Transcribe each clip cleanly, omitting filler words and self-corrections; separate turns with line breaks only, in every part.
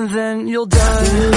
and then you'll die.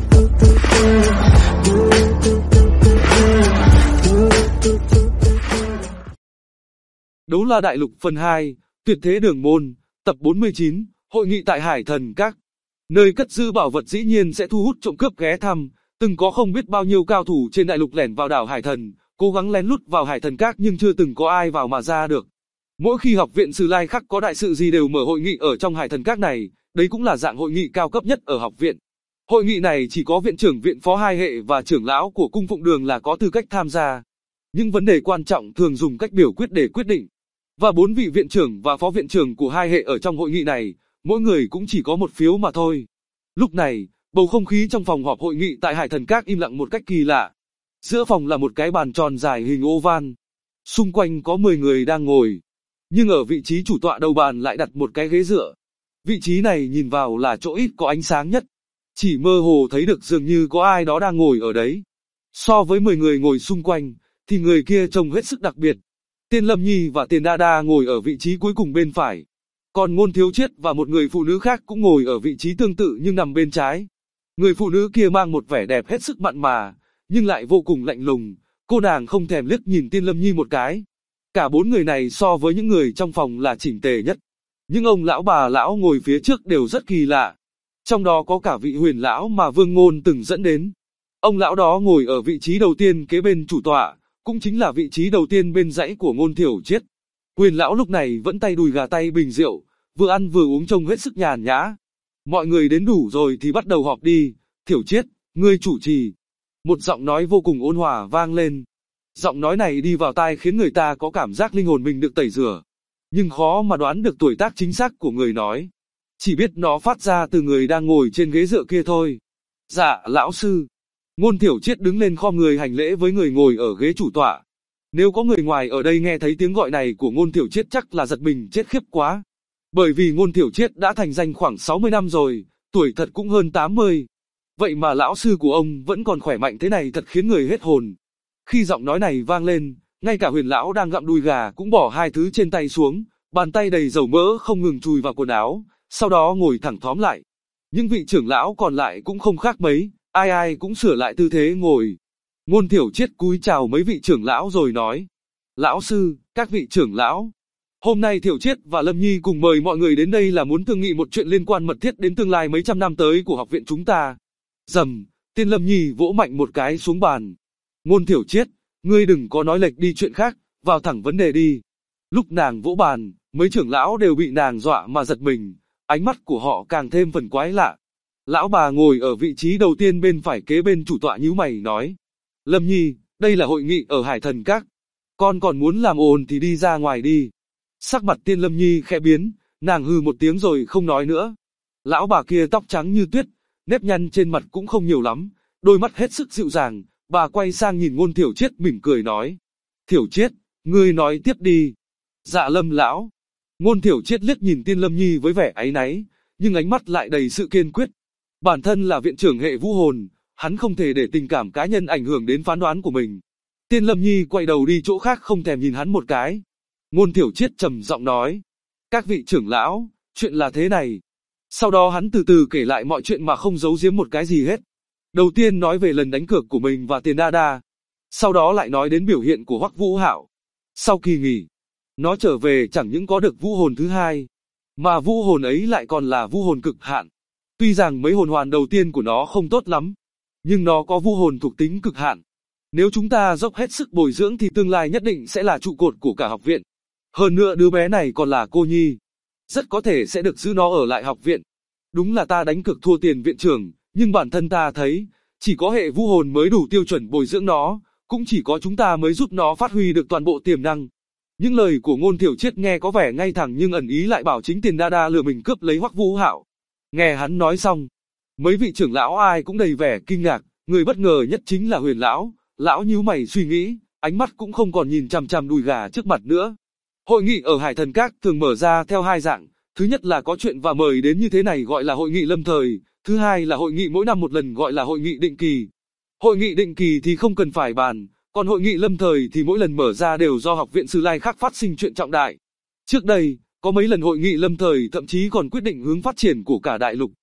Đấu La Đại Lục phần 2, Tuyệt Thế Đường Môn, tập 49, hội nghị tại Hải Thần Các. Nơi cất giữ bảo vật dĩ nhiên sẽ thu hút trộm cướp ghé thăm, từng có không biết bao nhiêu cao thủ trên đại lục lẻn vào đảo Hải Thần, cố gắng lén lút vào Hải Thần Các nhưng chưa từng có ai vào mà ra được. Mỗi khi học viện Sử Lai Khắc có đại sự gì đều mở hội nghị ở trong Hải Thần Các này, đấy cũng là dạng hội nghị cao cấp nhất ở học viện. Hội nghị này chỉ có viện trưởng viện phó hai hệ và trưởng lão của cung phụng đường là có tư cách tham gia. Những vấn đề quan trọng thường dùng cách biểu quyết để quyết định. Và 4 vị viện trưởng và phó viện trưởng của hai hệ ở trong hội nghị này, mỗi người cũng chỉ có một phiếu mà thôi. Lúc này, bầu không khí trong phòng họp hội nghị tại Hải Thần Các im lặng một cách kỳ lạ. Giữa phòng là một cái bàn tròn dài hình oval. Xung quanh có 10 người đang ngồi. Nhưng ở vị trí chủ tọa đầu bàn lại đặt một cái ghế dựa. Vị trí này nhìn vào là chỗ ít có ánh sáng nhất. Chỉ mơ hồ thấy được dường như có ai đó đang ngồi ở đấy. So với 10 người ngồi xung quanh, thì người kia trông hết sức đặc biệt. Tiên Lâm Nhi và Tiền Đa Đa ngồi ở vị trí cuối cùng bên phải. Còn Ngôn Thiếu Chiết và một người phụ nữ khác cũng ngồi ở vị trí tương tự nhưng nằm bên trái. Người phụ nữ kia mang một vẻ đẹp hết sức mặn mà, nhưng lại vô cùng lạnh lùng. Cô nàng không thèm liếc nhìn Tiên Lâm Nhi một cái. Cả 4 người này so với những người trong phòng là chỉnh tề nhất. Những ông lão bà lão ngồi phía trước đều rất kỳ lạ. Trong đó có cả vị Huyền lão mà Vương Ngôn từng dẫn đến. Ông lão đó ngồi ở vị trí đầu tiên kế bên chủ tọa, cũng chính là vị trí đầu tiên bên dãy của Ngôn Thiểu Chiết. Huyền lão lúc này vẫn tay đùi gà tay bình rượu, vừa ăn vừa uống trông hết sức nhàn nhã. Mọi người đến đủ rồi thì bắt đầu họp đi. Thiểu Chiết, ngươi chủ trì. Một giọng nói vô cùng ôn hòa vang lên. Giọng nói này đi vào tai khiến người ta có cảm giác linh hồn mình được tẩy rửa. Nhưng khó mà đoán được tuổi tác chính xác của người nói. Chỉ biết nó phát ra từ người đang ngồi trên ghế dựa kia thôi. Dạ, lão sư. Ngôn Thiểu Chiết đứng lên khom người hành lễ với người ngồi ở ghế chủ tọa. Nếu có người ngoài ở đây nghe thấy tiếng gọi này của Ngôn Thiểu Chiết chắc là giật mình chết khiếp quá. Bởi vì Ngôn Thiểu Chiết đã thành danh khoảng 60 năm rồi, tuổi thật cũng hơn 80. Vậy mà lão sư của ông vẫn còn khỏe mạnh thế này thật khiến người hết hồn. Khi giọng nói này vang lên, ngay cả Huyền lão đang gặm đùi gà cũng bỏ hai thứ trên tay xuống, bàn tay đầy dầu mỡ không ngừng chùi vào quần áo, sau đó ngồi thẳng thóm lại. Những vị trưởng lão còn lại cũng không khác mấy, ai ai cũng sửa lại tư thế ngồi. Ngôn Thiểu Chiết cúi chào mấy vị trưởng lão rồi nói: Lão sư, các vị trưởng lão, hôm nay Thiểu Chiết và Lâm Nhi cùng mời mọi người đến đây là muốn thương nghị một chuyện liên quan mật thiết đến tương lai mấy trăm năm tới của học viện chúng ta. Rầm, Tiên Lâm Nhi vỗ mạnh một cái xuống bàn. Ngôn Thiểu Chiết, ngươi đừng có nói lệch đi chuyện khác, vào thẳng vấn đề đi. Lúc nàng vỗ bàn, mấy trưởng lão đều bị nàng dọa mà giật mình, ánh mắt của họ càng thêm phần quái lạ. Lão bà ngồi ở vị trí đầu tiên bên phải kế bên chủ tọa nhíu mày nói: Lâm Nhi, đây là hội nghị ở Hải Thần Các. Con còn muốn làm ồn thì đi ra ngoài đi. Sắc mặt Tiên Lâm Nhi khẽ biến, nàng hừ một tiếng rồi không nói nữa. Lão bà kia tóc trắng như tuyết, nếp nhăn trên mặt cũng không nhiều lắm, đôi mắt hết sức dịu dàng, bà quay sang nhìn Ngôn Thiểu Chiết mỉm cười nói: Thiểu Chiết, ngươi nói tiếp đi. Dạ Lâm lão. Ngôn Thiểu Chiết liếc nhìn Tiên Lâm Nhi với vẻ áy náy, nhưng ánh mắt lại đầy sự kiên quyết. Bản thân là viện trưởng hệ vũ hồn, hắn không thể để tình cảm cá nhân ảnh hưởng đến phán đoán của mình. Tiên Lâm Nhi quay đầu đi chỗ khác không thèm nhìn hắn một cái. Ngôn Thiểu Chiết trầm giọng nói: Các vị trưởng lão, chuyện là thế này. Sau đó hắn từ từ kể lại mọi chuyện mà không giấu giếm một cái gì hết. Đầu tiên nói về lần đánh cược của mình và Tiền Đa Đa. Sau đó lại nói đến biểu hiện của Hoắc Vũ Hạo. Sau kỳ nghỉ, nó trở về chẳng những có được vũ hồn thứ hai, mà vũ hồn ấy lại còn là vũ hồn cực hạn. Tuy rằng mấy hồn hoàn đầu tiên của nó không tốt lắm, nhưng nó có vũ hồn thuộc tính cực hạn. Nếu chúng ta dốc hết sức bồi dưỡng thì tương lai nhất định sẽ là trụ cột của cả học viện. Hơn nữa đứa bé này còn là cô nhi, rất có thể sẽ được giữ nó ở lại học viện. Đúng là ta đánh cược thua tiền viện trưởng, nhưng bản thân ta thấy, chỉ có hệ vũ hồn mới đủ tiêu chuẩn bồi dưỡng nó, cũng chỉ có chúng ta mới giúp nó phát huy được toàn bộ tiềm năng. Những lời của Ngôn Thiểu Chiết nghe có vẻ ngay thẳng nhưng ẩn ý lại bảo chính Tiền Đa Đa lừa mình cướp lấy Hoắc Vũ Hạo. Nghe hắn nói xong, mấy vị trưởng lão ai cũng đầy vẻ kinh ngạc, người bất ngờ nhất chính là Huyền lão. Lão nhíu mày suy nghĩ, ánh mắt cũng không còn nhìn chằm chằm đùi gà trước mặt nữa. Hội nghị ở Hải Thần Các thường mở ra theo hai dạng, thứ nhất là có chuyện và mời đến như thế này gọi là hội nghị lâm thời, thứ hai là hội nghị mỗi năm một lần gọi là hội nghị định kỳ. Hội nghị định kỳ thì không cần phải bàn, còn hội nghị lâm thời thì mỗi lần mở ra đều do học viện Sử Lai Khắc phát sinh chuyện trọng đại. Trước đây, có mấy lần hội nghị lâm thời thậm chí còn quyết định hướng phát triển của cả đại lục.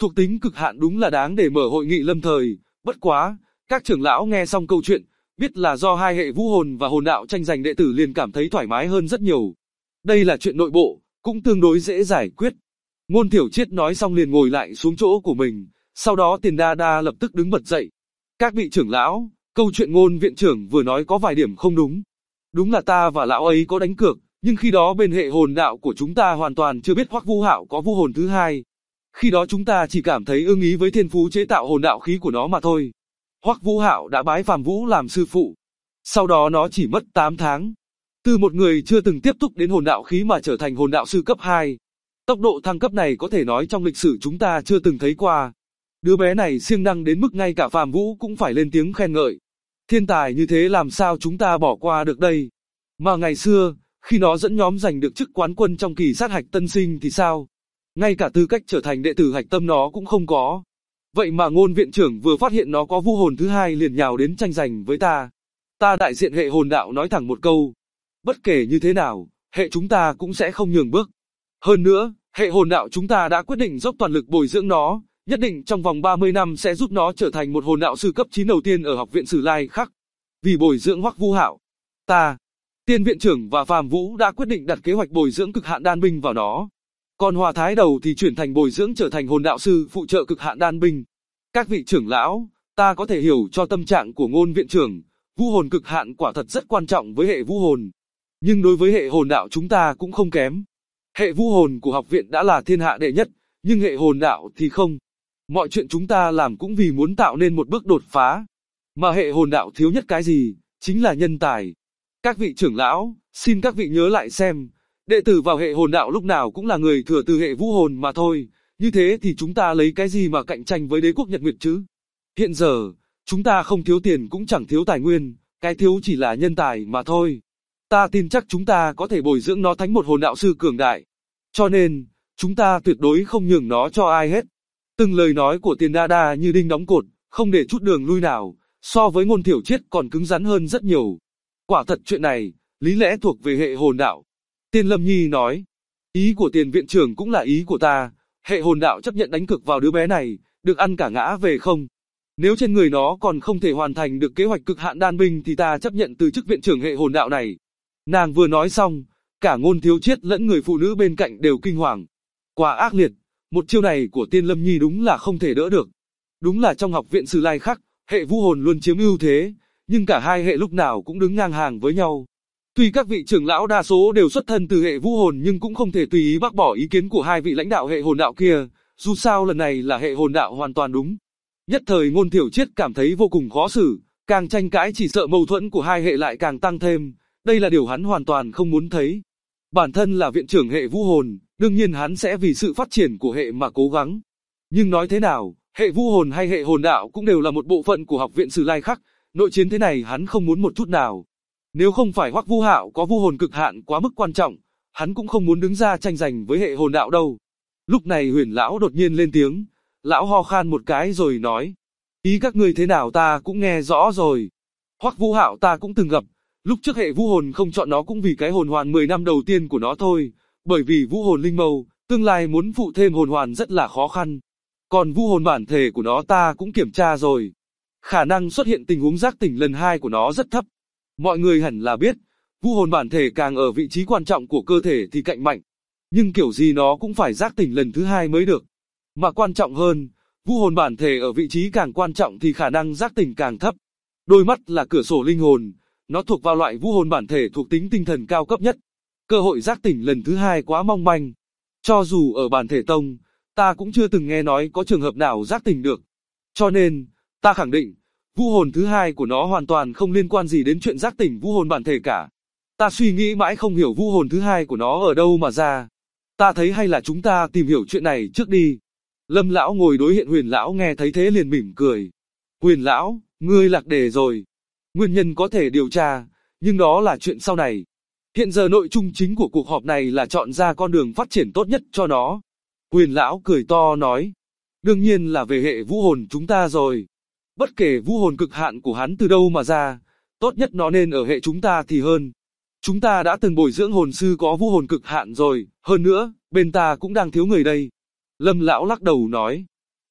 Thuộc tính cực hạn đúng là đáng để mở hội nghị lâm thời, bất quá, các trưởng lão nghe xong câu chuyện, biết là do hai hệ vũ hồn và hồn đạo tranh giành đệ tử liền cảm thấy thoải mái hơn rất nhiều. Đây là chuyện nội bộ, cũng tương đối dễ giải quyết. Ngôn Thiểu Triết nói xong liền ngồi lại xuống chỗ của mình, sau đó Tiền Đa Đa lập tức đứng bật dậy. Các vị trưởng lão, câu chuyện Ngôn viện trưởng vừa nói có vài điểm không đúng. Đúng là ta và lão ấy có đánh cược, nhưng khi đó bên hệ hồn đạo của chúng ta hoàn toàn chưa biết Hoắc Vũ Hạo có vũ hồn thứ hai. Khi đó chúng ta chỉ cảm thấy ưng ý với thiên phú chế tạo hồn đạo khí của nó mà thôi. Hoắc Vũ Hạo đã bái Phàm Vũ làm sư phụ. Sau đó nó chỉ mất 8 tháng. Từ một người chưa từng tiếp xúc đến hồn đạo khí mà trở thành hồn đạo sư cấp 2. Tốc độ thăng cấp này có thể nói trong lịch sử chúng ta chưa từng thấy qua. Đứa bé này siêng năng đến mức ngay cả Phàm Vũ cũng phải lên tiếng khen ngợi. Thiên tài như thế làm sao chúng ta bỏ qua được đây? Mà ngày xưa, khi nó dẫn nhóm giành được chức quán quân trong kỳ sát hạch tân sinh thì sao? Ngay cả tư cách trở thành đệ tử hạch tâm nó cũng không có. Vậy mà Ngôn viện trưởng vừa phát hiện nó có vũ hồn thứ hai liền nhào đến tranh giành với ta. Ta đại diện hệ hồn đạo nói thẳng một câu. Bất kể như thế nào, hệ chúng ta cũng sẽ không nhường bước. Hơn nữa, hệ hồn đạo chúng ta đã quyết định dốc toàn lực bồi dưỡng nó, nhất định trong vòng 30 năm sẽ giúp nó trở thành một hồn đạo sư cấp 9 đầu tiên ở học viện Sử Lai Khắc. Vì bồi dưỡng Hoắc Vũ Hạo, ta, Tiên viện trưởng và Phàm Vũ đã quyết định đặt kế hoạch bồi dưỡng cực hạn đan binh vào nó. Còn Hòa Thái Đầu thì chuyển thành bồi dưỡng trở thành hồn đạo sư phụ trợ cực hạn đan binh. Các vị trưởng lão, ta có thể hiểu cho tâm trạng của Ngôn viện trưởng, vũ hồn cực hạn quả thật rất quan trọng với hệ vũ hồn. Nhưng đối với hệ hồn đạo chúng ta cũng không kém. Hệ vũ hồn của học viện đã là thiên hạ đệ nhất, nhưng hệ hồn đạo thì không. Mọi chuyện chúng ta làm cũng vì muốn tạo nên một bước đột phá. Mà hệ hồn đạo thiếu nhất cái gì, chính là nhân tài. Các vị trưởng lão, xin các vị nhớ lại xem, đệ tử vào hệ hồn đạo lúc nào cũng là người thừa từ hệ vũ hồn mà thôi, như thế thì chúng ta lấy cái gì mà cạnh tranh với đế quốc Nhật Nguyệt chứ? Hiện giờ, chúng ta không thiếu tiền cũng chẳng thiếu tài nguyên, cái thiếu chỉ là nhân tài mà thôi. Ta tin chắc chúng ta có thể bồi dưỡng nó thành một hồn đạo sư cường đại. Cho nên, chúng ta tuyệt đối không nhường nó cho ai hết. Từng lời nói của Tiền Đa Đa như đinh đóng cột, không để chút đường lui nào, so với Ngôn Thiểu Triết còn cứng rắn hơn rất nhiều. Quả thật chuyện này, lý lẽ thuộc về hệ hồn đạo. Tiên Lâm Nhi nói, ý của Tiền viện trưởng cũng là ý của ta, hệ hồn đạo chấp nhận đánh cược vào đứa bé này, được ăn cả ngã về không? Nếu trên người nó còn không thể hoàn thành được kế hoạch cực hạn đan binh thì ta chấp nhận từ chức viện trưởng hệ hồn đạo này. Nàng vừa nói xong, cả Ngôn Thiếu Chiết lẫn người phụ nữ bên cạnh đều kinh hoàng. Quá ác liệt, một chiêu này của Tiên Lâm Nhi đúng là không thể đỡ được. Đúng là trong học viện Sử Lai Khắc, hệ vũ hồn luôn chiếm ưu thế, nhưng cả hai hệ lúc nào cũng đứng ngang hàng với nhau. Tuy các vị trưởng lão đa số đều xuất thân từ hệ vũ hồn nhưng cũng không thể tùy ý bác bỏ ý kiến của hai vị lãnh đạo hệ hồn đạo kia, dù sao lần này là hệ hồn đạo hoàn toàn đúng. Nhất thời Ngôn Thiểu Triết cảm thấy vô cùng khó xử, càng tranh cãi chỉ sợ mâu thuẫn của hai hệ lại càng tăng thêm, đây là điều hắn hoàn toàn không muốn thấy. Bản thân là viện trưởng hệ vũ hồn, đương nhiên hắn sẽ vì sự phát triển của hệ mà cố gắng. Nhưng nói thế nào, hệ vũ hồn hay hệ hồn đạo cũng đều là một bộ phận của học viện Sử Lai Khắc, nội chiến thế này hắn không muốn một chút nào. Nếu không phải Hoắc Vũ Hạo có vũ hồn cực hạn quá mức quan trọng, hắn cũng không muốn đứng ra tranh giành với hệ hồn đạo đâu. Lúc này Huyền lão đột nhiên lên tiếng, lão ho khan một cái rồi nói, ý các ngươi thế nào ta cũng nghe rõ rồi. Hoắc Vũ Hạo ta cũng từng gặp, lúc trước hệ vũ hồn không chọn nó cũng vì cái hồn hoàn 10 năm đầu tiên của nó thôi, bởi vì vũ hồn linh mâu, tương lai muốn phụ thêm hồn hoàn rất là khó khăn. Còn vũ hồn bản thể của nó ta cũng kiểm tra rồi. Khả năng xuất hiện tình huống giác tỉnh lần 2 của nó rất thấp. Mọi người hẳn là biết, vũ hồn bản thể càng ở vị trí quan trọng của cơ thể thì cạnh mạnh. Nhưng kiểu gì nó cũng phải giác tỉnh lần thứ 2 mới được. Mà quan trọng hơn, vũ hồn bản thể ở vị trí càng quan trọng thì khả năng giác tỉnh càng thấp. Đôi mắt là cửa sổ linh hồn, nó thuộc vào loại vũ hồn bản thể thuộc tính tinh thần cao cấp nhất. Cơ hội giác tỉnh lần thứ 2 quá mong manh. Cho dù ở bản thể tông, ta cũng chưa từng nghe nói có trường hợp nào giác tỉnh được. Cho nên, ta khẳng định, vũ hồn thứ 2 của nó hoàn toàn không liên quan gì đến chuyện giác tỉnh vũ hồn bản thể cả. Ta suy nghĩ mãi không hiểu vũ hồn thứ 2 của nó ở đâu mà ra. Ta thấy hay là chúng ta tìm hiểu chuyện này trước đi. Lâm lão ngồi đối diện Huyền lão nghe thấy thế liền mỉm cười. Huyền lão, ngươi lạc đề rồi. Nguyên nhân có thể điều tra, nhưng đó là chuyện sau này. Hiện giờ nội dung chính của cuộc họp này là chọn ra con đường phát triển tốt nhất cho nó. Huyền lão cười to nói. Đương nhiên là về hệ vũ hồn chúng ta rồi. Bất kể vũ hồn cực hạn của hắn từ đâu mà ra, tốt nhất nó nên ở hệ chúng ta thì hơn. Chúng ta đã từng bồi dưỡng hồn sư có vũ hồn cực hạn rồi, hơn nữa, bên ta cũng đang thiếu người đây. Lâm lão lắc đầu nói.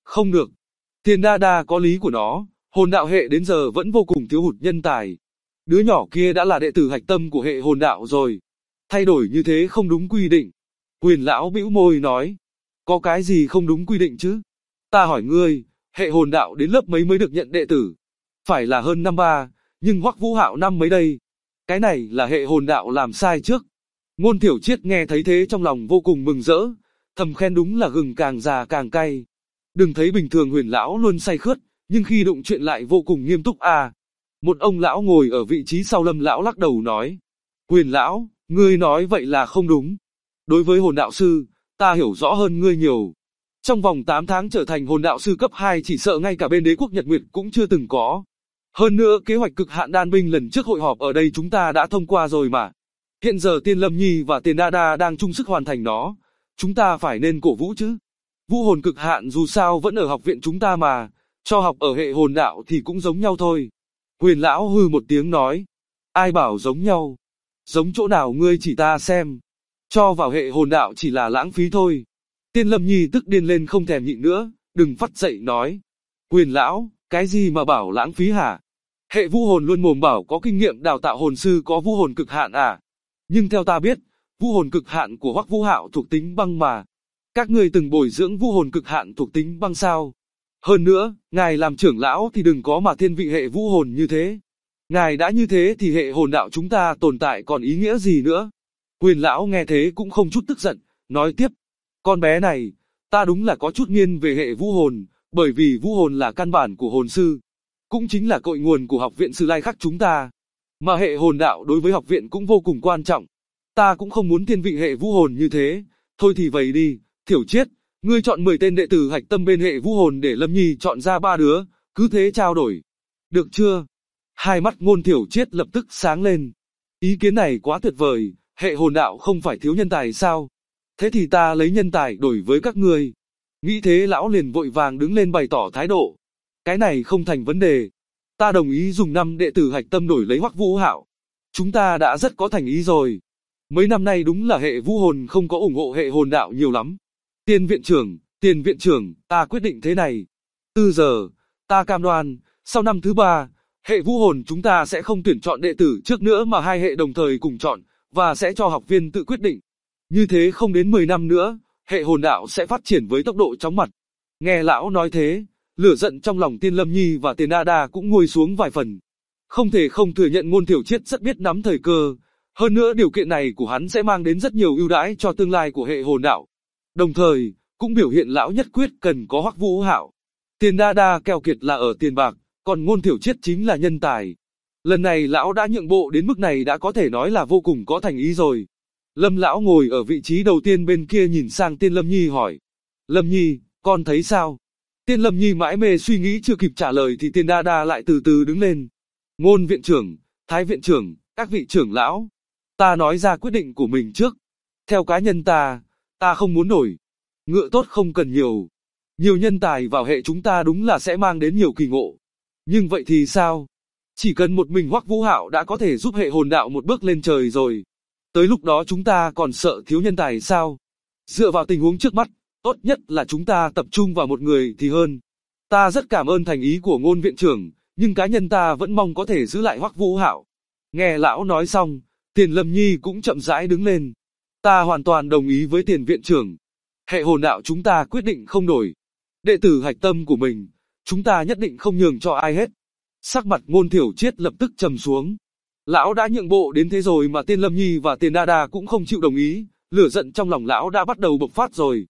Không được. Tiền đa đa có lý của nó, hồn đạo hệ đến giờ vẫn vô cùng thiếu hụt nhân tài. Đứa nhỏ kia đã là đệ tử hạch tâm của hệ hồn đạo rồi. Thay đổi như thế không đúng quy định. Quyền lão bĩu môi nói. Có cái gì không đúng quy định chứ? Ta hỏi ngươi, hệ hồn đạo đến lớp mấy mới được nhận đệ tử? Phải là hơn năm ba, nhưng Hoắc Vũ Hạo năm mấy đây? Cái này là hệ hồn đạo làm sai trước. Ngôn Thiểu Triết nghe thấy thế trong lòng vô cùng mừng rỡ, thầm khen đúng là gừng càng già càng cay. Đừng thấy bình thường Huyền lão luôn say khướt, nhưng khi đụng chuyện lại vô cùng nghiêm túc à. Một ông lão ngồi ở vị trí sau Lâm lão lắc đầu nói. Huyền lão, ngươi nói vậy là không đúng. Đối với hồn đạo sư, ta hiểu rõ hơn ngươi nhiều. Trong vòng 8 tháng trở thành hồn đạo sư cấp 2 chỉ sợ ngay cả bên đế quốc Nhật Nguyệt cũng chưa từng có. Hơn nữa kế hoạch cực hạn đan binh lần trước hội họp ở đây chúng ta đã thông qua rồi mà. Hiện giờ Tiên Lâm Nhi và Tiền Đa Đa đang chung sức hoàn thành nó. Chúng ta phải nên cổ vũ chứ. Vũ hồn cực hạn dù sao vẫn ở học viện chúng ta mà. Cho học ở hệ hồn đạo thì cũng giống nhau thôi. Huyền lão hừ một tiếng nói. Ai bảo giống nhau? Giống chỗ nào ngươi chỉ ta xem. Cho vào hệ hồn đạo chỉ là lãng phí thôi. Tiên Lâm Nhi tức điên lên không thèm nhịn nữa, đừng phắt dậy nói. Huyền lão, cái gì mà bảo lãng phí hả? Hệ vũ hồn luôn mồm bảo có kinh nghiệm đào tạo hồn sư có vũ hồn cực hạn à? Nhưng theo ta biết, vũ hồn cực hạn của Hoắc Vũ Hạo thuộc tính băng mà. Các ngươi từng bồi dưỡng vũ hồn cực hạn thuộc tính băng sao? Hơn nữa, ngài làm trưởng lão thì đừng có mà thiên vị hệ vũ hồn như thế. Ngài đã như thế thì hệ hồn đạo chúng ta tồn tại còn ý nghĩa gì nữa? Huyền lão nghe thế cũng không chút tức giận, nói tiếp. Con bé này, ta đúng là có chút nghiêng về hệ vũ hồn, bởi vì vũ hồn là căn bản của hồn sư. Cũng chính là cội nguồn của học viện Sử Lai Khắc chúng ta. Mà hệ hồn đạo đối với học viện cũng vô cùng quan trọng. Ta cũng không muốn thiên vị hệ vũ hồn như thế. Thôi thì vậy đi, Thiểu Triết, ngươi chọn 10 tên đệ tử hạch tâm bên hệ vũ hồn để Lâm Nhi chọn ra 3 đứa, cứ thế trao đổi. Được chưa? Hai mắt Ngôn Thiểu Triết lập tức sáng lên. Ý kiến này quá tuyệt vời, hệ hồn đạo không phải thiếu nhân tài sao? Thế thì ta lấy nhân tài đổi với các ngươi. Nghĩ thế lão liền vội vàng đứng lên bày tỏ thái độ. Cái này không thành vấn đề. Ta đồng ý dùng 5 đệ tử hạch tâm đổi lấy Hoắc Vũ Hạo. Chúng ta đã rất có thành ý rồi. Mấy năm nay đúng là hệ vũ hồn không có ủng hộ hệ hồn đạo nhiều lắm. Tiền viện trưởng, ta quyết định thế này. Từ giờ, ta cam đoan, sau năm thứ 3, hệ vũ hồn chúng ta sẽ không tuyển chọn đệ tử trước nữa mà hai hệ đồng thời cùng chọn, và sẽ cho học viên tự quyết định. Như thế không đến 10 năm nữa, hệ hồn đạo sẽ phát triển với tốc độ chóng mặt. Nghe lão nói thế, lửa giận trong lòng Tiên Lâm Nhi và Tiền Đa Đa cũng nguôi xuống vài phần. Không thể không thừa nhận Ngôn Thiểu Triết rất biết nắm thời cơ. Hơn nữa điều kiện này của hắn sẽ mang đến rất nhiều ưu đãi cho tương lai của hệ hồn đạo. Đồng thời, cũng biểu hiện lão nhất quyết cần có Hoắc Vũ Hạo. Tiền Đa Đa keo kiệt là ở tiền bạc, còn Ngôn Thiểu Triết chính là nhân tài. Lần này lão đã nhượng bộ đến mức này đã có thể nói là vô cùng có thành ý rồi. Lâm lão ngồi ở vị trí đầu tiên bên kia nhìn sang Tiên Lâm Nhi hỏi. Lâm Nhi, con thấy sao? Tiên Lâm Nhi mãi mê suy nghĩ chưa kịp trả lời thì Tiền Đa Đa lại từ từ đứng lên. Ngôn viện trưởng, Thái viện trưởng, các vị trưởng lão. Ta nói ra quyết định của mình trước. Theo cá nhân ta không muốn đổi. Ngựa tốt không cần nhiều. Nhiều nhân tài vào hệ chúng ta đúng là sẽ mang đến nhiều kỳ ngộ. Nhưng vậy thì sao? Chỉ cần một mình Hoắc Vũ Hạo đã có thể giúp hệ hồn đạo một bước lên trời rồi. Tới lúc đó chúng ta còn sợ thiếu nhân tài sao? Dựa vào tình huống trước mắt, tốt nhất là chúng ta tập trung vào một người thì hơn. Ta rất cảm ơn thành ý của Ngôn viện trưởng, nhưng cá nhân ta vẫn mong có thể giữ lại Hoắc Vũ Hạo. Nghe lão nói xong, Tiền Lâm Nhi cũng chậm rãi đứng lên. Ta hoàn toàn đồng ý với Tiền viện trưởng. Hệ hồn đạo chúng ta quyết định không đổi. Đệ tử hạch tâm của mình, chúng ta nhất định không nhường cho ai hết. Sắc mặt Ngôn Thiểu Triết lập tức trầm xuống. Lão đã nhượng bộ đến thế rồi mà Tiên Lâm Nhi và Tiền Đa Đa cũng không chịu đồng ý, lửa giận trong lòng lão đã bắt đầu bộc phát rồi.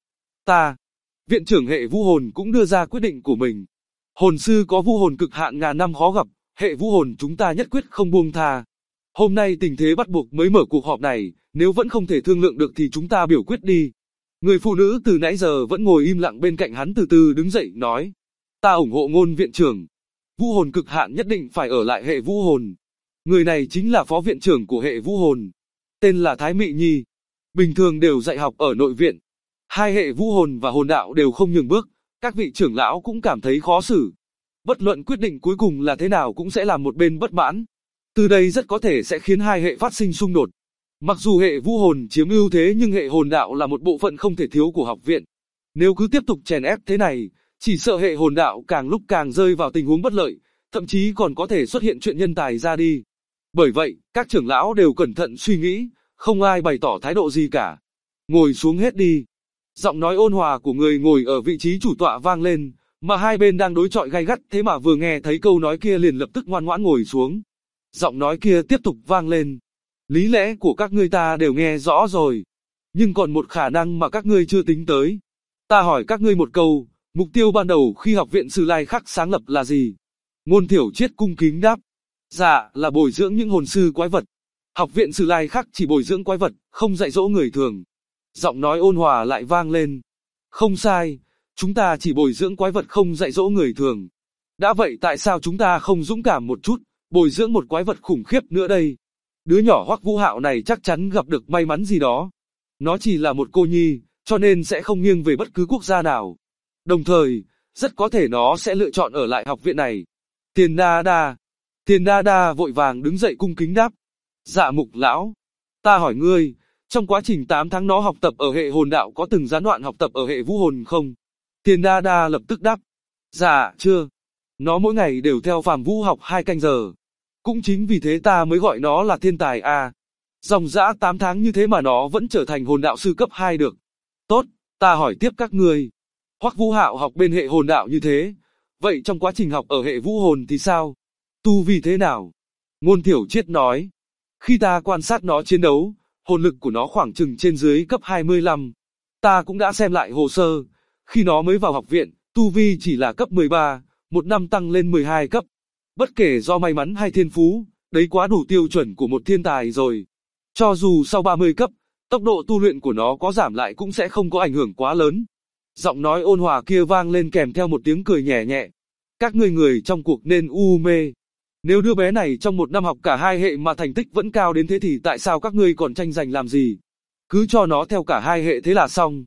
Viện trưởng hệ vũ hồn cũng đưa ra quyết định của mình. Hồn sư có vũ hồn cực hạn ngàn năm khó gặp, hệ vũ hồn chúng ta nhất quyết không buông tha. Hôm nay tình thế bắt buộc mới mở cuộc họp này, nếu vẫn không thể thương lượng được thì chúng ta biểu quyết đi. Người phụ nữ từ nãy giờ vẫn ngồi im lặng bên cạnh hắn từ từ đứng dậy nói. Ta ủng hộ Ngôn viện trưởng. Vũ hồn cực hạn nhất định phải ở lại hệ vũ hồn. Người này chính là phó viện trưởng của hệ vũ hồn. Tên là Thái Mị Nhi. Bình thường đều dạy học ở nội viện. Hai hệ vũ hồn và hồn đạo đều không nhường bước. Các vị trưởng lão cũng cảm thấy khó xử. Bất luận quyết định cuối cùng là thế nào cũng sẽ làm một bên bất mãn. Từ đây rất có thể sẽ khiến hai hệ phát sinh xung đột. Mặc dù hệ vũ hồn chiếm ưu thế nhưng hệ hồn đạo là một bộ phận không thể thiếu của học viện. Nếu cứ tiếp tục chèn ép thế này, Chỉ sợ hệ hồn đạo càng lúc càng rơi vào tình huống bất lợi, thậm chí còn có thể xuất hiện chuyện nhân tài ra đi. Bởi vậy, các trưởng lão đều cẩn thận suy nghĩ, không ai bày tỏ thái độ gì cả. Ngồi xuống hết đi. Giọng nói ôn hòa của người ngồi ở vị trí chủ tọa vang lên, mà hai bên đang đối chọi gay gắt thế mà vừa nghe thấy câu nói kia liền lập tức ngoan ngoãn ngồi xuống. Giọng nói kia tiếp tục vang lên. Lý lẽ của các ngươi ta đều nghe rõ rồi. Nhưng còn một khả năng mà các ngươi chưa tính tới. Ta hỏi các ngươi một câu, mục tiêu ban đầu khi học viện Sử Lai Khắc sáng lập là gì? Ngôn Thiểu Triết cung kính đáp. Dạ, là bồi dưỡng những hồn sư quái vật. Học viện Sử Lai Khắc chỉ bồi dưỡng quái vật, không dạy dỗ người thường. Giọng nói ôn hòa lại vang lên. Không sai, chúng ta chỉ bồi dưỡng quái vật không dạy dỗ người thường. Đã vậy tại sao chúng ta không dũng cảm một chút, bồi dưỡng một quái vật khủng khiếp nữa đây? Đứa nhỏ Hoắc Vũ Hạo này chắc chắn gặp được may mắn gì đó. Nó chỉ là một cô nhi, cho nên sẽ không nghiêng về bất cứ quốc gia nào. Đồng thời, rất có thể nó sẽ lựa chọn ở lại học viện này. Tiền Đa Đa. Tiền Đa Đa vội vàng đứng dậy cung kính đáp. Dạ Mục lão. Ta hỏi ngươi, trong quá trình 8 tháng nó học tập ở hệ hồn đạo có từng gián đoạn học tập ở hệ vũ hồn không? Tiền Đa Đa lập tức đáp. Dạ, chưa. Nó mỗi ngày đều theo phàm vũ học 2 canh giờ. Cũng chính vì thế ta mới gọi nó là thiên tài a. Dòng dã 8 tháng như thế mà nó vẫn trở thành hồn đạo sư cấp 2 được. Tốt, ta hỏi tiếp các ngươi. Hoắc Vũ Hạo học bên hệ hồn đạo như thế, vậy trong quá trình học ở hệ vũ hồn thì sao? Tu vi thế nào? Ngôn Thiểu Triết nói. Khi ta quan sát nó chiến đấu, hồn lực của nó khoảng chừng trên dưới cấp 25. Ta cũng đã xem lại hồ sơ, khi nó mới vào học viện, tu vi chỉ là cấp 13, một năm tăng lên 12 cấp. Bất kể do may mắn hay thiên phú, đấy quá đủ tiêu chuẩn của một thiên tài rồi. Cho dù sau 30 cấp, tốc độ tu luyện của nó có giảm lại cũng sẽ không có ảnh hưởng quá lớn. Giọng nói ôn hòa kia vang lên kèm theo một tiếng cười nhẹ nhẹ. Các ngươi người trong cuộc nên u mê. Nếu đứa bé này trong một năm học cả 2 hệ mà thành tích vẫn cao đến thế thì tại sao các ngươi còn tranh giành làm gì? Cứ cho nó theo cả 2 hệ thế là xong.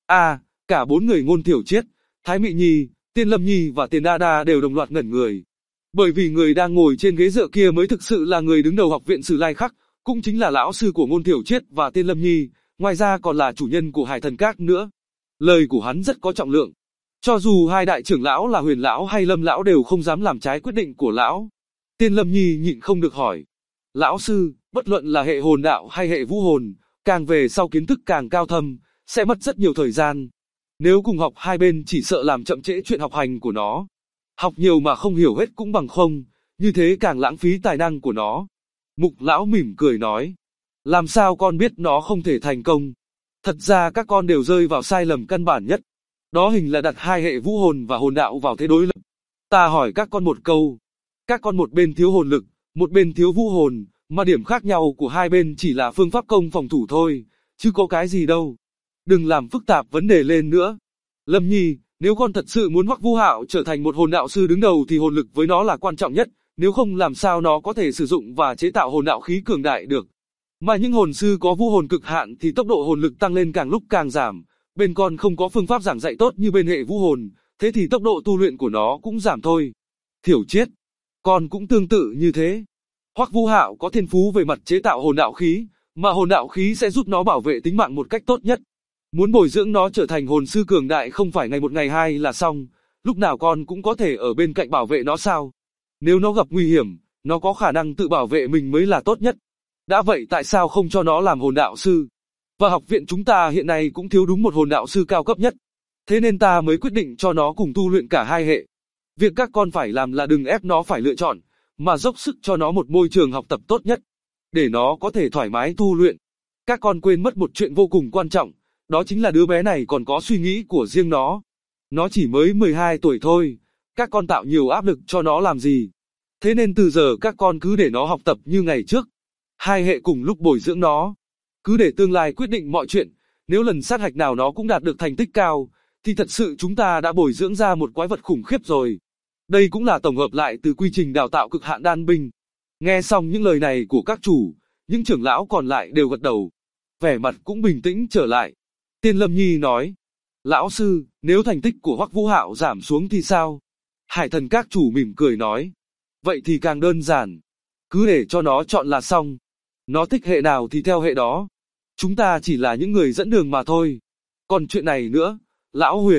Cả 4 người Ngôn Thiểu Triết, Thái Mị Nhi, Tiên Lâm Nhi và Tiền Đa Đa đều đồng loạt ngẩn người. Bởi vì người đang ngồi trên ghế dựa kia mới thực sự là người đứng đầu học viện Sử Lai Khắc, cũng chính là lão sư của Ngôn Thiểu Triết và Tiên Lâm Nhi, ngoài ra còn là chủ nhân của Hải Thần Các nữa. Lời của hắn rất có trọng lượng. Cho dù hai đại trưởng lão là Huyền lão hay Lâm lão đều không dám làm trái quyết định của lão. Tiên Lâm Nhi nhịn không được hỏi. Lão sư, bất luận là hệ hồn đạo hay hệ vũ hồn, càng về sau kiến thức càng cao thâm, sẽ mất rất nhiều thời gian. Nếu cùng học hai bên chỉ sợ làm chậm trễ chuyện học hành của nó. Học nhiều mà không hiểu hết cũng bằng không, như thế càng lãng phí tài năng của nó. Mục lão mỉm cười nói. Làm sao con biết nó không thể thành công? Thật ra các con đều rơi vào sai lầm căn bản nhất. Đó hình là đặt hai hệ vũ hồn và hồn đạo vào thế đối lập. Ta hỏi các con một câu. Các con một bên thiếu hồn lực, một bên thiếu vũ hồn, mà điểm khác nhau của hai bên chỉ là phương pháp công phòng thủ thôi, chứ có cái gì đâu. Đừng làm phức tạp vấn đề lên nữa. Lâm Nhi, nếu con thật sự muốn Hoắc Vũ Hạo trở thành một hồn đạo sư đứng đầu thì hồn lực với nó là quan trọng nhất, nếu không làm sao nó có thể sử dụng và chế tạo hồn đạo khí cường đại được. Mà những hồn sư có vũ hồn cực hạn thì tốc độ hồn lực tăng lên càng lúc càng giảm, bên con không có phương pháp giảng dạy tốt như bên hệ vũ hồn, thế thì tốc độ tu luyện của nó cũng giảm thôi. Thiểu Triết, con cũng tương tự như thế. Hoắc Vũ Hạo có thiên phú về mặt chế tạo hồn đạo khí, mà hồn đạo khí sẽ giúp nó bảo vệ tính mạng một cách tốt nhất. Muốn bồi dưỡng nó trở thành hồn sư cường đại không phải ngày một ngày hai là xong, lúc nào con cũng có thể ở bên cạnh bảo vệ nó sao? Nếu nó gặp nguy hiểm, nó có khả năng tự bảo vệ mình mới là tốt nhất. Đã vậy tại sao không cho nó làm hồn đạo sư? Và học viện chúng ta hiện nay cũng thiếu đúng một hồn đạo sư cao cấp nhất. Thế nên ta mới quyết định cho nó cùng tu luyện cả hai hệ. Việc các con phải làm là đừng ép nó phải lựa chọn, mà dốc sức cho nó một môi trường học tập tốt nhất, để nó có thể thoải mái tu luyện. Các con quên mất một chuyện vô cùng quan trọng, đó chính là đứa bé này còn có suy nghĩ của riêng nó. Nó chỉ mới 12 tuổi thôi, các con tạo nhiều áp lực cho nó làm gì? Thế nên từ giờ các con cứ để nó học tập như ngày trước. Hai hệ cùng lúc bồi dưỡng nó. Cứ để tương lai quyết định mọi chuyện, nếu lần sát hạch nào nó cũng đạt được thành tích cao, thì thật sự chúng ta đã bồi dưỡng ra một quái vật khủng khiếp rồi. Đây cũng là tổng hợp lại từ quy trình đào tạo cực hạn đan binh. Nghe xong những lời này của các chủ, những trưởng lão còn lại đều gật đầu. Vẻ mặt cũng bình tĩnh trở lại. Tiên Lâm Nhi nói. Lão sư, nếu thành tích của Hoắc Vũ Hạo giảm xuống thì sao? Hải Thần Các chủ mỉm cười nói. Vậy thì càng đơn giản. Cứ để cho nó chọn là xong. Nó thích hệ nào thì theo hệ đó. Chúng ta chỉ là những người dẫn đường mà thôi. Còn chuyện này nữa, Lão Huyền,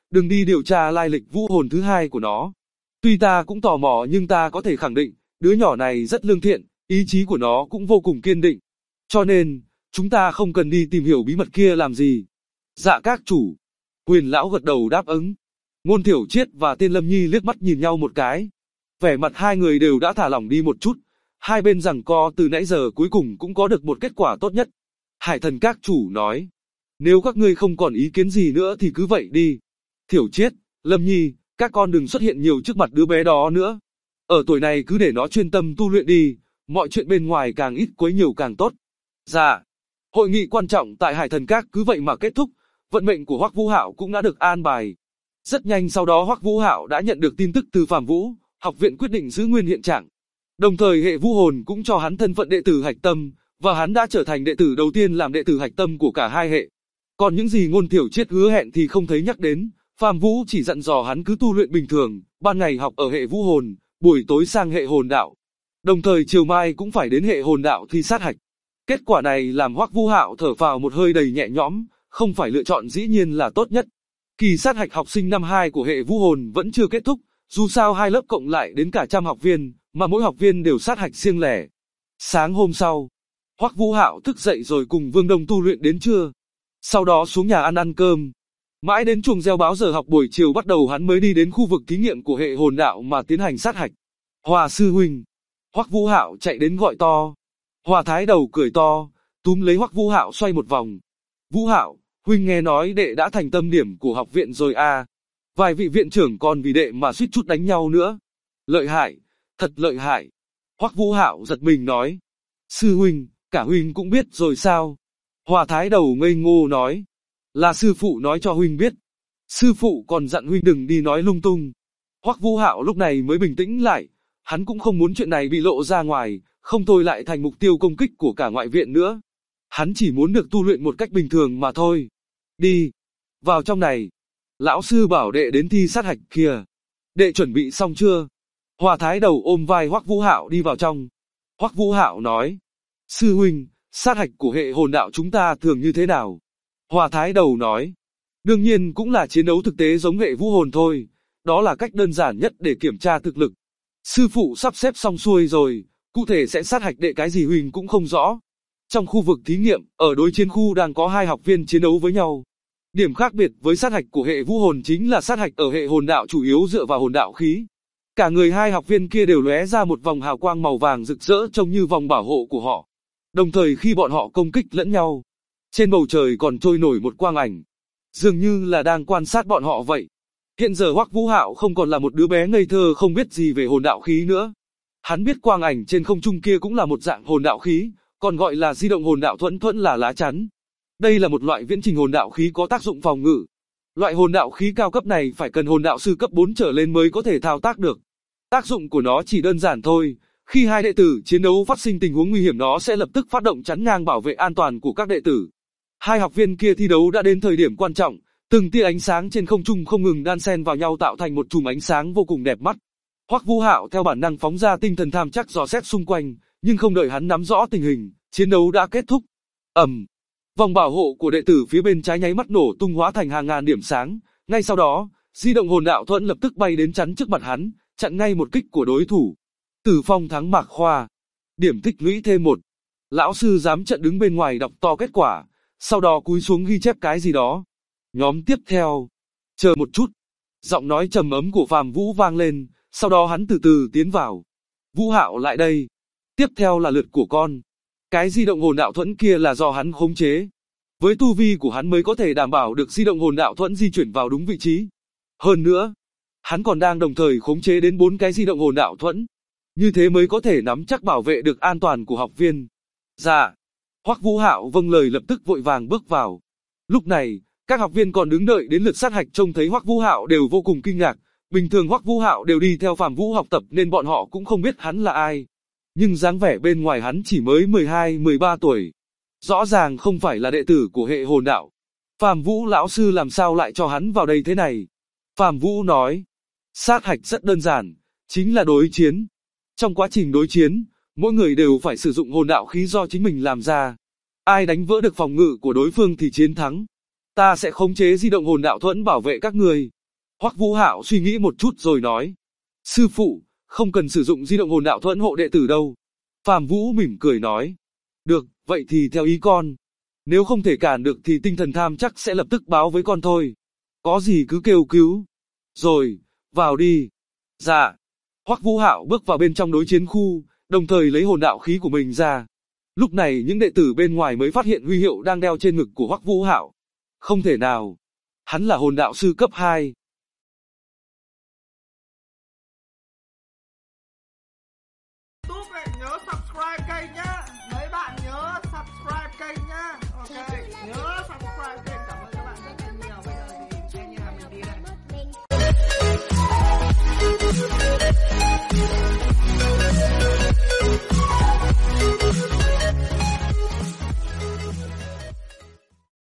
đừng đi điều tra lai lịch vũ hồn thứ hai của nó. Tuy ta cũng tò mò nhưng ta có thể khẳng định, đứa nhỏ này rất lương thiện, ý chí của nó cũng vô cùng kiên định. Cho nên, chúng ta không cần đi tìm hiểu bí mật kia làm gì. Dạ các chủ. Huyền lão gật đầu đáp ứng. Ngôn Thiểu Triết và Tiên Lâm Nhi liếc mắt nhìn nhau một cái. Vẻ mặt hai người đều đã thả lỏng đi một chút. Hai bên giằng co từ nãy giờ cuối cùng cũng có được một kết quả tốt nhất. Hải Thần các chủ nói. Nếu các ngươi không còn ý kiến gì nữa thì cứ vậy đi. Thiểu Triết, Lâm Nhi, các con đừng xuất hiện nhiều trước mặt đứa bé đó nữa. Ở tuổi này cứ để nó chuyên tâm tu luyện đi, mọi chuyện bên ngoài càng ít quấy nhiều càng tốt. Dạ. Hội nghị quan trọng tại Hải Thần Các cứ vậy mà kết thúc, vận mệnh của Hoắc Vũ Hạo cũng đã được an bài. Rất nhanh sau đó Hoắc Vũ Hạo đã nhận được tin tức từ Phàm Vũ, học viện quyết định giữ nguyên hiện trạng. Đồng thời hệ vũ hồn cũng cho hắn thân phận đệ tử Hạch Tâm, và hắn đã trở thành đệ tử đầu tiên làm đệ tử Hạch Tâm của cả hai hệ. Còn những gì Ngôn Thiểu Triết hứa hẹn thì không thấy nhắc đến, Phàm Vũ chỉ dặn dò hắn cứ tu luyện bình thường, ban ngày học ở hệ vũ hồn, buổi tối sang hệ hồn đạo. Đồng thời chiều mai cũng phải đến hệ hồn đạo thi sát hạch. Kết quả này làm Hoắc Vũ Hạo thở phào một hơi đầy nhẹ nhõm, không phải lựa chọn dĩ nhiên là tốt nhất. Kỳ sát hạch học sinh năm 2 của hệ vũ hồn vẫn chưa kết thúc, dù sao hai lớp cộng lại đến cả trăm học viên, mà mỗi học viên đều sát hạch riêng lẻ. Sáng hôm sau, Hoắc Vũ Hạo thức dậy rồi cùng Vương Đông tu luyện đến trưa. Sau đó xuống nhà ăn cơm. Mãi đến chuông reo báo giờ học buổi chiều bắt đầu hắn mới đi đến khu vực thí nghiệm của hệ hồn đạo mà tiến hành sát hạch. Hòa sư huynh. Hoắc Vũ Hạo chạy đến gọi to. Hòa Thái Đầu cười to, túm lấy Hoắc Vũ Hạo xoay một vòng. Vũ Hạo, huynh nghe nói đệ đã thành tâm điểm của học viện rồi à? Vài vị viện trưởng còn vì đệ mà suýt chút đánh nhau nữa. Lợi hại, thật lợi hại. Hoắc Vũ Hạo giật mình nói. Sư huynh, cả huynh cũng biết rồi sao? Hòa Thái Đầu ngây ngô nói. Là sư phụ nói cho huynh biết. Sư phụ còn dặn huynh đừng đi nói lung tung. Hoắc Vũ Hạo lúc này mới bình tĩnh lại. Hắn cũng không muốn chuyện này bị lộ ra ngoài, không thôi lại thành mục tiêu công kích của cả ngoại viện nữa. Hắn chỉ muốn được tu luyện một cách bình thường mà thôi. Đi. Vào trong này. Lão sư bảo đệ đến thi sát hạch kìa. Đệ chuẩn bị xong chưa? Hòa Thái Đầu ôm vai Hoắc Vũ Hạo đi vào trong. Hoắc Vũ Hạo nói. Sư huynh, sát hạch của hệ hồn đạo chúng ta thường như thế nào? Hòa Thái Đầu nói. Đương nhiên cũng là chiến đấu thực tế giống hệ vũ hồn thôi. Đó là cách đơn giản nhất để kiểm tra thực lực. Sư phụ sắp xếp xong xuôi rồi, cụ thể sẽ sát hạch đệ cái gì huynh cũng không rõ. Trong khu vực thí nghiệm, ở đối chiến khu đang có hai học viên chiến đấu với nhau. Điểm khác biệt với sát hạch của hệ vũ hồn chính là sát hạch ở hệ hồn đạo chủ yếu dựa vào hồn đạo khí. Cả người hai học viên kia đều lóe ra một vòng hào quang màu vàng rực rỡ trông như vòng bảo hộ của họ. Đồng thời khi bọn họ công kích lẫn nhau, trên bầu trời còn trôi nổi một quang ảnh, dường như là đang quan sát bọn họ vậy. Hiện giờ Hoắc Vũ Hạo không còn là một đứa bé ngây thơ không biết gì về hồn đạo khí nữa. Hắn biết quang ảnh trên không trung kia cũng là một dạng hồn đạo khí, còn gọi là di động hồn đạo thuẫn, thuẫn là lá chắn. Đây là một loại viễn trình hồn đạo khí có tác dụng phòng ngự. Loại hồn đạo khí cao cấp này phải cần hồn đạo sư cấp 4 trở lên mới có thể thao tác được. Tác dụng của nó chỉ đơn giản thôi, khi hai đệ tử chiến đấu phát sinh tình huống nguy hiểm nó sẽ lập tức phát động chắn ngang bảo vệ an toàn của các đệ tử. Hai học viên kia thi đấu đã đến thời điểm quan trọng, từng tia ánh sáng trên không trung không ngừng đan xen vào nhau tạo thành một chùm ánh sáng vô cùng đẹp mắt. Hoắc Vũ Hạo theo bản năng phóng ra tinh thần tham chắc dò xét xung quanh, nhưng không đợi hắn nắm rõ tình hình, chiến đấu đã kết thúc. Vòng bảo hộ của đệ tử phía bên trái nháy mắt nổ tung hóa thành hàng ngàn điểm sáng, ngay sau đó, di động hồn đạo thuẫn lập tức bay đến chắn trước mặt hắn, chặn ngay một kích của đối thủ. Tử Phong thắng Mạc Khoa. Điểm tích lũy thêm 1. Lão sư giám trận đứng bên ngoài đọc to kết quả, sau đó cúi xuống ghi chép cái gì đó. Nhóm tiếp theo. Chờ một chút. Giọng nói trầm ấm của Phàm Vũ vang lên, sau đó hắn từ từ tiến vào. Vũ Hạo lại đây. Tiếp theo là lượt của con. Cái di động hồn đạo thuẫn kia là do hắn khống chế. Với tu vi của hắn mới có thể đảm bảo được di động hồn đạo thuẫn di chuyển vào đúng vị trí. Hơn nữa, hắn còn đang đồng thời khống chế đến 4 cái di động hồn đạo thuẫn. Như thế mới có thể nắm chắc bảo vệ được an toàn của học viên. Dạ. Hoắc Vũ Hạo vâng lời lập tức vội vàng bước vào. Lúc này, các học viên còn đứng đợi đến lượt sát hạch trông thấy Hoắc Vũ Hạo đều vô cùng kinh ngạc. Bình thường Hoắc Vũ Hạo đều đi theo Phàm Vũ học tập nên bọn họ cũng không biết hắn là ai. Nhưng dáng vẻ bên ngoài hắn chỉ mới 12-13 tuổi. Rõ ràng không phải là đệ tử của hệ hồn đạo. Phàm Vũ lão sư làm sao lại cho hắn vào đây thế này? Phàm Vũ nói. Sát hạch rất đơn giản, chính là đối chiến. Trong quá trình đối chiến, mỗi người đều phải sử dụng hồn đạo khí do chính mình làm ra. Ai đánh vỡ được phòng ngự của đối phương thì chiến thắng. Ta sẽ khống chế di động hồn đạo thuẫn bảo vệ các người. Hoắc Vũ Hạo suy nghĩ một chút rồi nói. Sư phụ, không cần sử dụng di động hồn đạo thuẫn hộ đệ tử đâu. Phàm Vũ mỉm cười nói. Được, vậy thì theo ý con. Nếu không thể cản được thì tinh thần tham chắc sẽ lập tức báo với con thôi. Có gì cứ kêu cứu. Rồi, vào đi. Dạ. Hoắc Vũ Hạo bước vào bên trong đối chiến khu, đồng thời lấy hồn đạo khí của mình ra. Lúc này những đệ tử bên ngoài mới phát hiện huy hiệu đang đeo trên ngực của Hoắc Vũ Hạo. Không thể nào. Hắn là hồn đạo sư cấp 2.
Túp này, nhớ